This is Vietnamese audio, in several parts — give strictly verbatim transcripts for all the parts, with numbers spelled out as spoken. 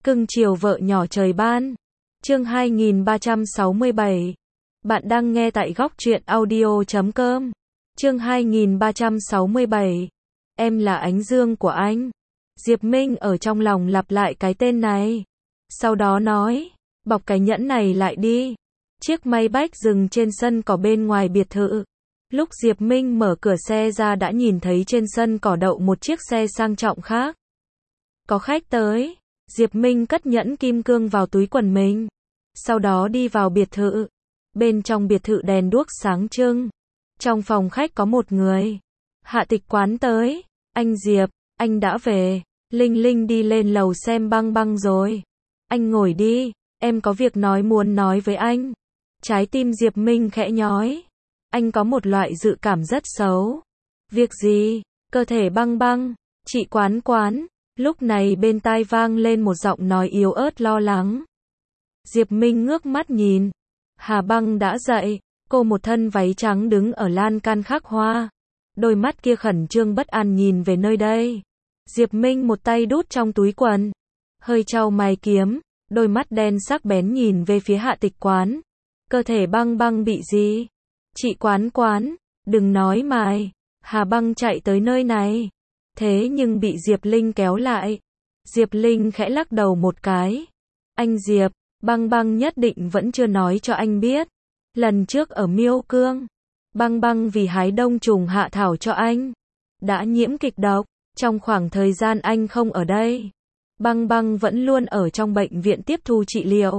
Cưng chiều vợ nhỏ trời ban. Chương hai nghìn ba trăm sáu mươi bảy. Bạn đang nghe tại góc truyện audio chấm com. Chương hai nghìn ba trăm sáu mươi bảy. Em là ánh dương của anh. Diệp Minh ở trong lòng lặp lại cái tên này. Sau đó nói, bọc cái nhẫn này lại đi. Chiếc may bách dừng trên sân cỏ bên ngoài biệt thự. Lúc Diệp Minh mở cửa xe ra đã nhìn thấy trên sân cỏ đậu một chiếc xe sang trọng khác. Có khách tới. Diệp Minh cất nhẫn kim cương vào túi quần mình. Sau đó đi vào biệt thự. Bên trong biệt thự đèn đuốc sáng trưng. Trong phòng khách có một người. Hạ Tịch Quán tới. Anh Diệp, anh đã về. Linh Linh đi lên lầu xem Băng Băng rồi. Anh ngồi đi, em có việc nói muốn nói với anh. Trái tim Diệp Minh khẽ nhói. Anh có một loại dự cảm rất xấu. Việc gì? Cơ thể Băng Băng. Chị Quán Quán. Lúc này bên tai vang lên một giọng nói yếu ớt lo lắng. Diệp Minh ngước mắt nhìn. Hà Băng đã dậy. Cô một thân váy trắng đứng ở lan can khắc hoa. Đôi mắt kia khẩn trương bất an nhìn về nơi đây. Diệp Minh một tay đút trong túi quần. Hơi chau mày kiếm. Đôi mắt đen sắc bén nhìn về phía Hạ Tịch Quán. Cơ thể Băng Băng bị gì? Chị Quán Quán. Đừng nói mài. Hà Băng chạy tới nơi này. Thế nhưng bị Diệp Linh kéo lại. Diệp Linh khẽ lắc đầu một cái. Anh Diệp, Băng Băng nhất định vẫn chưa nói cho anh biết. Lần trước ở Miêu Cương, Băng Băng vì hái đông trùng hạ thảo cho anh, đã nhiễm kịch độc. Trong khoảng thời gian anh không ở đây, Băng Băng vẫn luôn ở trong bệnh viện tiếp thu trị liệu.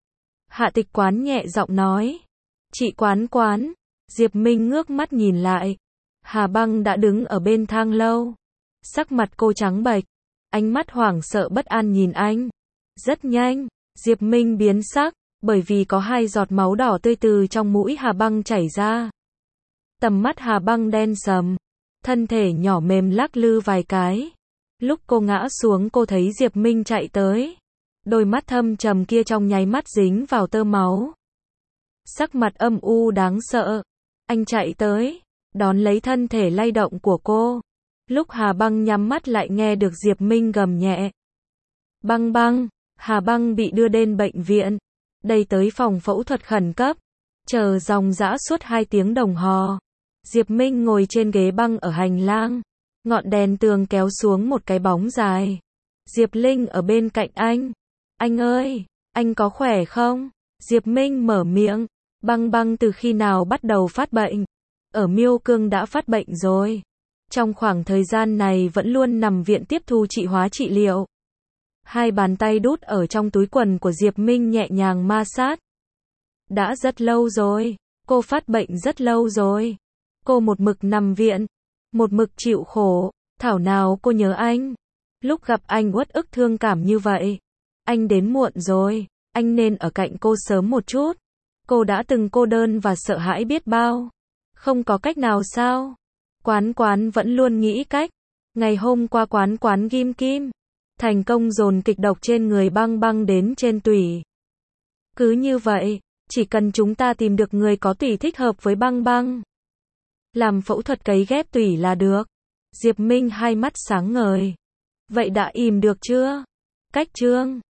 Hạ Tịch Quán nhẹ giọng nói. Chị Quán Quán. Diệp Minh ngước mắt nhìn lại. Hà Băng đã đứng ở bên thang lâu. Sắc mặt cô trắng bệch, ánh mắt hoảng sợ bất an nhìn anh. Rất nhanh, Diệp Minh biến sắc, bởi vì có hai giọt máu đỏ tươi từ trong mũi Hà Băng chảy ra. Tầm mắt Hà Băng đen sầm, thân thể nhỏ mềm lắc lư vài cái. Lúc cô ngã xuống cô thấy Diệp Minh chạy tới. Đôi mắt thâm trầm kia trong nháy mắt dính vào tơ máu. Sắc mặt âm u đáng sợ. Anh chạy tới, đón lấy thân thể lay động của cô. Lúc Hà Băng nhắm mắt lại nghe được Diệp Minh gầm nhẹ. Băng Băng. Hà Băng bị đưa đến bệnh viện. Đây tới phòng phẫu thuật khẩn cấp. Chờ dòng dã suốt hai tiếng đồng hồ. Diệp Minh ngồi trên ghế băng ở hành lang. Ngọn đèn tường kéo xuống một cái bóng dài. Diệp Linh ở bên cạnh anh. Anh ơi, anh có khỏe không? Diệp Minh mở miệng. Băng Băng từ khi nào bắt đầu phát bệnh? Ở Miêu Cương đã phát bệnh rồi. Trong khoảng thời gian này vẫn luôn nằm viện tiếp thu trị hóa trị liệu. Hai bàn tay đút ở trong túi quần của Diệp Minh nhẹ nhàng ma sát. Đã rất lâu rồi. Cô phát bệnh rất lâu rồi. Cô một mực nằm viện. Một mực chịu khổ. Thảo nào cô nhớ anh. Lúc gặp anh uất ức thương cảm như vậy. Anh đến muộn rồi. Anh nên ở cạnh cô sớm một chút. Cô đã từng cô đơn và sợ hãi biết bao. Không có cách nào sao? Quán Quán vẫn luôn nghĩ cách. Ngày hôm qua Quán Quán ghim kim. Thành công dồn kịch độc trên người Băng Băng đến trên tủy. Cứ như vậy, chỉ cần chúng ta tìm được người có tủy thích hợp với Băng Băng. Làm phẫu thuật cấy ghép tủy là được. Diệp Minh hai mắt sáng ngời. Vậy đã ìm được chưa? Cách chương.